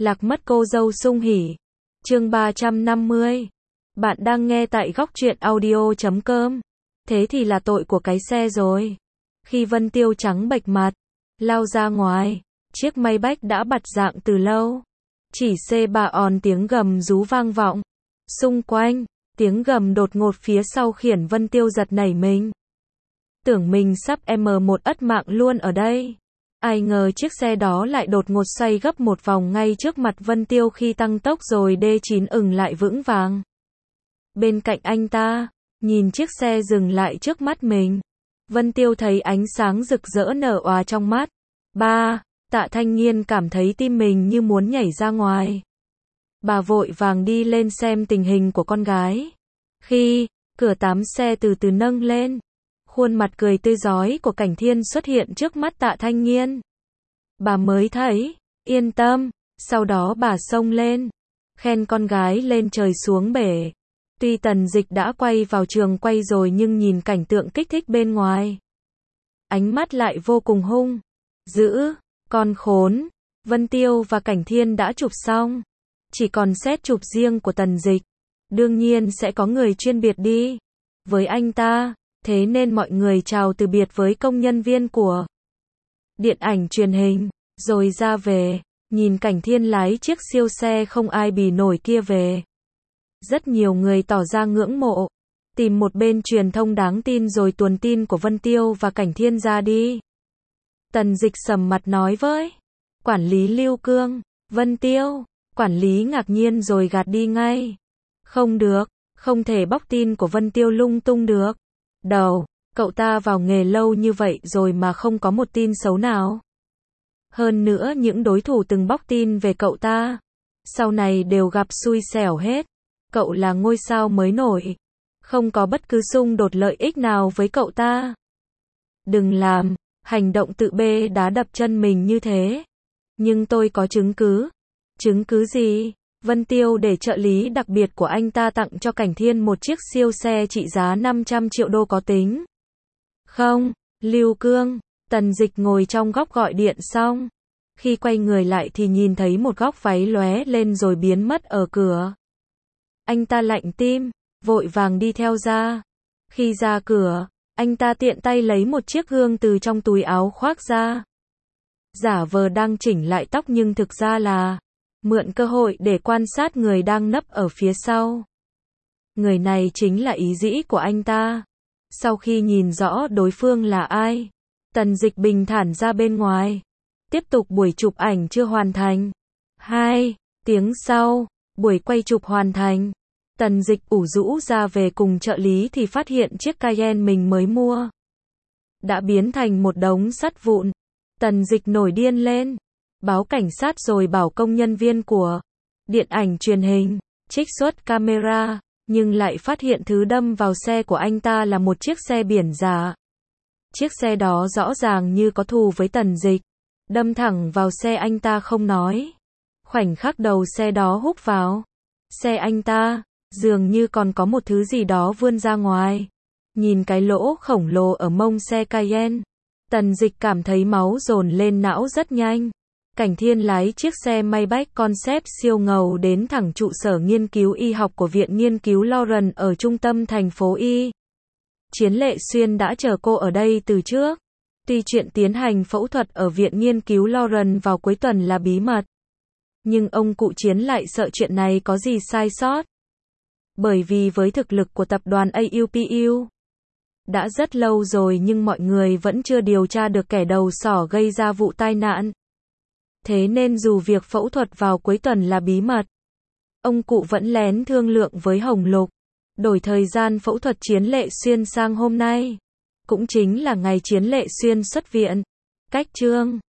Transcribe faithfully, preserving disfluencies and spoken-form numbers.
Lạc mất cô dâu sung hỉ. Chương ba trăm năm mươi. Bạn đang nghe tại góc truyện audio chấm com. Thế thì là tội của cái xe rồi. Khi Vân Tiêu trắng bệch mặt, lao ra ngoài, chiếc Maybach đã bặt dạng từ lâu. Chỉ xê ba on tiếng gầm rú vang vọng. Xung quanh, tiếng gầm đột ngột phía sau khiến Vân Tiêu giật nảy mình. Tưởng mình sắp em một ất mạng luôn ở đây. Ai ngờ chiếc xe đó lại đột ngột xoay gấp một vòng ngay trước mặt Vân Tiêu khi tăng tốc rồi đê chín ừng lại vững vàng. Bên cạnh anh ta, nhìn chiếc xe dừng lại trước mắt mình. Vân Tiêu thấy ánh sáng rực rỡ nở òa trong mắt. Ba, Tạ Thanh Nghiên cảm thấy tim mình như muốn nhảy ra ngoài. Bà vội vàng đi lên xem tình hình của con gái. Khi cửa tám xe từ từ nâng lên, khuôn mặt cười tươi rói của Cảnh Thiên xuất hiện trước mắt Tạ Thanh Nghiên. Bà mới thấy, yên tâm, sau đó bà xông lên, khen con gái lên trời xuống bể. Tuy Tần Dịch đã quay vào trường quay rồi nhưng nhìn cảnh tượng kích thích bên ngoài, ánh mắt lại vô cùng hung dữ. Con khốn. Vân Tiêu và Cảnh Thiên đã chụp xong, chỉ còn xét chụp riêng của Tần Dịch. Đương nhiên sẽ có người chuyên biệt đi với anh ta, thế nên mọi người chào từ biệt với công nhân viên của điện ảnh truyền hình, rồi ra về, nhìn Cảnh Thiên lái chiếc siêu xe không ai bì nổi kia về. Rất nhiều người tỏ ra ngưỡng mộ, tìm một bên truyền thông đáng tin rồi tuồn tin của Vân Tiêu và Cảnh Thiên ra đi. Tần Dịch sầm mặt nói với quản lý Lưu Cương, Vân Tiêu. Quản lý ngạc nhiên rồi gạt đi ngay. Không được, không thể bóc tin của Vân Tiêu lung tung được. Đầu, cậu ta vào nghề lâu như vậy rồi mà không có một tin xấu nào. Hơn nữa những đối thủ từng bóc tin về cậu ta, sau này đều gặp xui xẻo hết. Cậu là ngôi sao mới nổi, không có bất cứ xung đột lợi ích nào với cậu ta. Đừng làm hành động tự bê đá đập chân mình như thế. Nhưng tôi có chứng cứ. Chứng cứ gì? Vân Tiêu để trợ lý đặc biệt của anh ta tặng cho Cảnh Thiên một chiếc siêu xe trị giá năm trăm triệu đô có tính. Không, Lưu Cương. Tần Dịch ngồi trong góc gọi điện xong. Khi quay người lại thì nhìn thấy một góc váy lóe lên rồi biến mất ở cửa. Anh ta lạnh tim, vội vàng đi theo ra. Khi ra cửa, anh ta tiện tay lấy một chiếc gương từ trong túi áo khoác ra. Giả vờ đang chỉnh lại tóc nhưng thực ra là mượn cơ hội để quan sát người đang nấp ở phía sau. Người này chính là ý dĩ của anh ta. Sau khi nhìn rõ đối phương là ai, Tần Dịch bình thản ra bên ngoài. Tiếp tục buổi chụp ảnh chưa hoàn thành. Hai tiếng sau, buổi quay chụp hoàn thành. Tần Dịch ủ rũ ra về cùng trợ lý thì phát hiện chiếc Cayenne mình mới mua đã biến thành một đống sắt vụn. Tần Dịch nổi điên lên, báo cảnh sát rồi bảo công nhân viên của điện ảnh truyền hình trích xuất camera, nhưng lại phát hiện thứ đâm vào xe của anh ta là một chiếc xe biển giả. Chiếc xe đó rõ ràng như có thù với Tần Dịch, đâm thẳng vào xe anh ta không nói. Khoảnh khắc đầu xe đó húc vào xe anh ta, dường như còn có một thứ gì đó vươn ra ngoài. Nhìn cái lỗ khổng lồ ở mông xe Cayenne, Tần Dịch cảm thấy máu dồn lên não rất nhanh. Cảnh Thiên lái chiếc xe Maybach concept siêu ngầu đến thẳng trụ sở nghiên cứu y học của Viện Nghiên cứu Lawrence ở trung tâm thành phố Y. Chiến Lệ Xuyên đã chờ cô ở đây từ trước. Tuy chuyện tiến hành phẫu thuật ở Viện Nghiên cứu Lawrence vào cuối tuần là bí mật, nhưng ông cụ Chiến lại sợ chuyện này có gì sai sót. Bởi vì với thực lực của tập đoàn a u pê u, đã rất lâu rồi nhưng mọi người vẫn chưa điều tra được kẻ đầu sỏ gây ra vụ tai nạn. Thế nên dù việc phẫu thuật vào cuối tuần là bí mật, ông cụ vẫn lén thương lượng với Hồng Lục, đổi thời gian phẫu thuật Chiến Lệ Xuyên sang hôm nay. Cũng chính là ngày Chiến Lệ Xuyên xuất viện. Cách chương